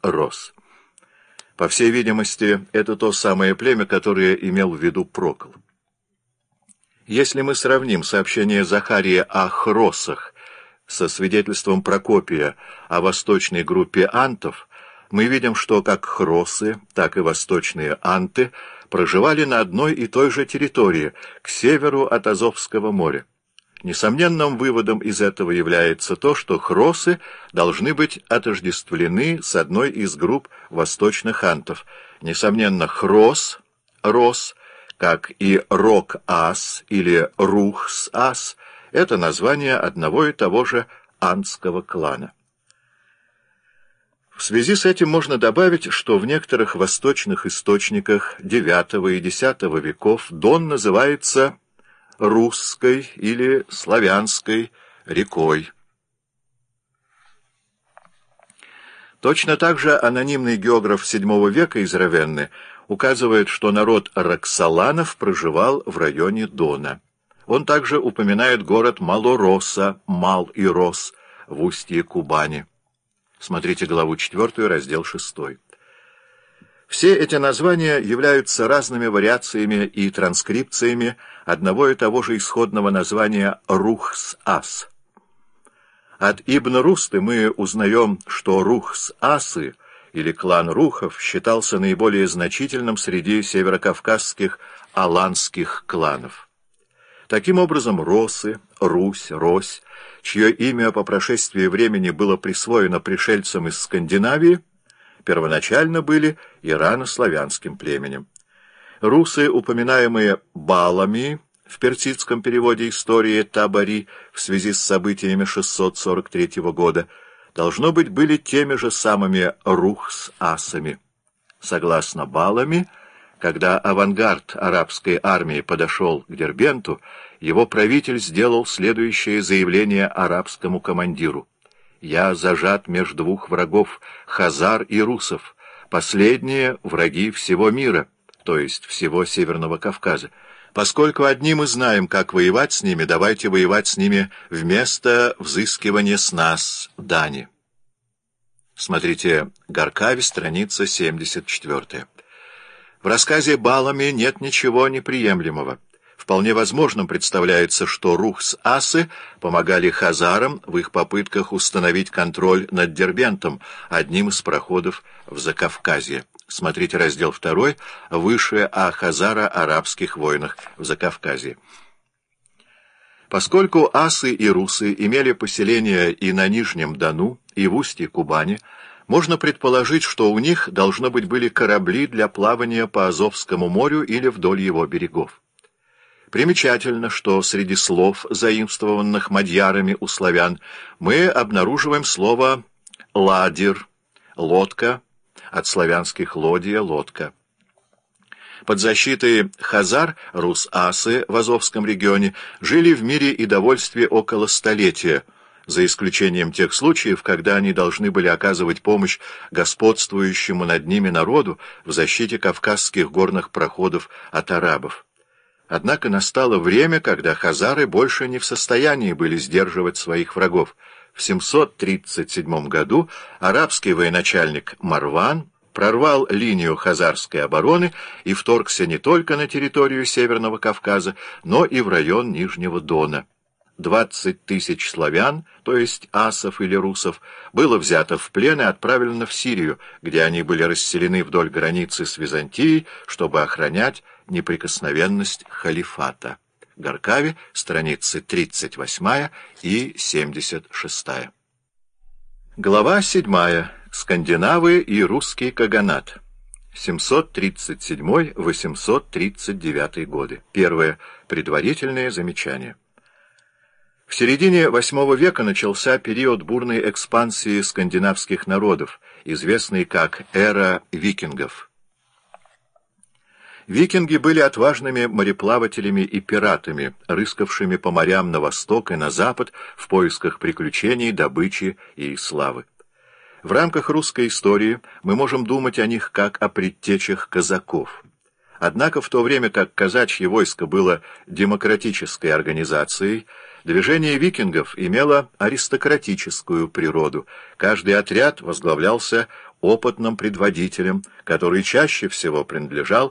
Рос. По всей видимости, это то самое племя, которое имел в виду Прокл. Если мы сравним сообщение Захария о хросах со свидетельством Прокопия о восточной группе антов, мы видим, что как хросы, так и восточные анты проживали на одной и той же территории, к северу от Азовского моря. Несомненным выводом из этого является то, что хросы должны быть отождествлены с одной из групп восточных антов. Несомненно, хрос, рос, как и рок-ас или рухс-ас, это название одного и того же антского клана. В связи с этим можно добавить, что в некоторых восточных источниках IX и X веков Дон называется русской или славянской рекой. Точно так же анонимный географ VII века из Равенны указывает, что народ Роксоланов проживал в районе Дона. Он также упоминает город Малороса, Мал и Рос, в устье Кубани. Смотрите главу 4, раздел 6. Все эти названия являются разными вариациями и транскрипциями одного и того же исходного названия Рухс-Ас. От Ибн Русты мы узнаем, что Рухс-Асы, или клан Рухов, считался наиболее значительным среди северокавказских аланских кланов. Таким образом, Росы, Русь, Рось, чье имя по прошествии времени было присвоено пришельцам из Скандинавии, первоначально были ирано-славянским племенем. Русы, упоминаемые Балами в персидском переводе истории Табари в связи с событиями 643 года, должно быть, были теми же самыми Рухс-Асами. Согласно Балами, когда авангард арабской армии подошел к Дербенту, его правитель сделал следующее заявление арабскому командиру: «Я зажат между двух врагов, хазар и русов. Последние — враги всего мира, то есть всего Северного Кавказа. Поскольку одни мы знаем, как воевать с ними, давайте воевать с ними вместо взыскивания с нас дани». Смотрите Гаркави, страница 74. В рассказе Балами нет ничего неприемлемого. Вполне возможным представляется, что Рухс-Асы помогали хазарам в их попытках установить контроль над Дербентом, одним из проходов в Закавказье. Смотрите раздел 2, выше о хазаро-арабских войнах в Закавказье. Поскольку асы и русы имели поселения и на Нижнем Дону, и в устье Кубани, можно предположить, что у них, должно быть, были корабли для плавания по Азовскому морю или вдоль его берегов. Примечательно, что среди слов, заимствованных мадьярами у славян, мы обнаруживаем слово «ладир» — «лодка», от славянских «лодия» — «лодка». Под защитой хазар рус-асы в Азовском регионе жили в мире и довольстве около столетия, за исключением тех случаев, когда они должны были оказывать помощь господствующему над ними народу в защите кавказских горных проходов от арабов. Однако настало время, когда хазары больше не в состоянии были сдерживать своих врагов. В 737 году арабский военачальник Марван прорвал линию хазарской обороны и вторгся не только на территорию Северного Кавказа, но и в район Нижнего Дона. 20 тысяч славян, то есть асов или русов, было взято в плен и отправлено в Сирию, где они были расселены вдоль границы с Византией, чтобы охранять неприкосновенность халифата. Гаркави, страницы 38 и 76. Глава 7. Скандинавы и русский каганат. 737-839 годы. Первое. Предварительное замечание. В середине VIII века начался период бурной экспансии скандинавских народов, известный как эра викингов. Викинги были отважными мореплавателями и пиратами, рыскавшими по морям на восток и на запад в поисках приключений, добычи и славы. В рамках русской истории мы можем думать о них как о предтечах казаков. Однако в то время как казачье войско было демократической организацией, движение викингов имело аристократическую природу. Каждый отряд возглавлялся опытным предводителем, который чаще всего принадлежал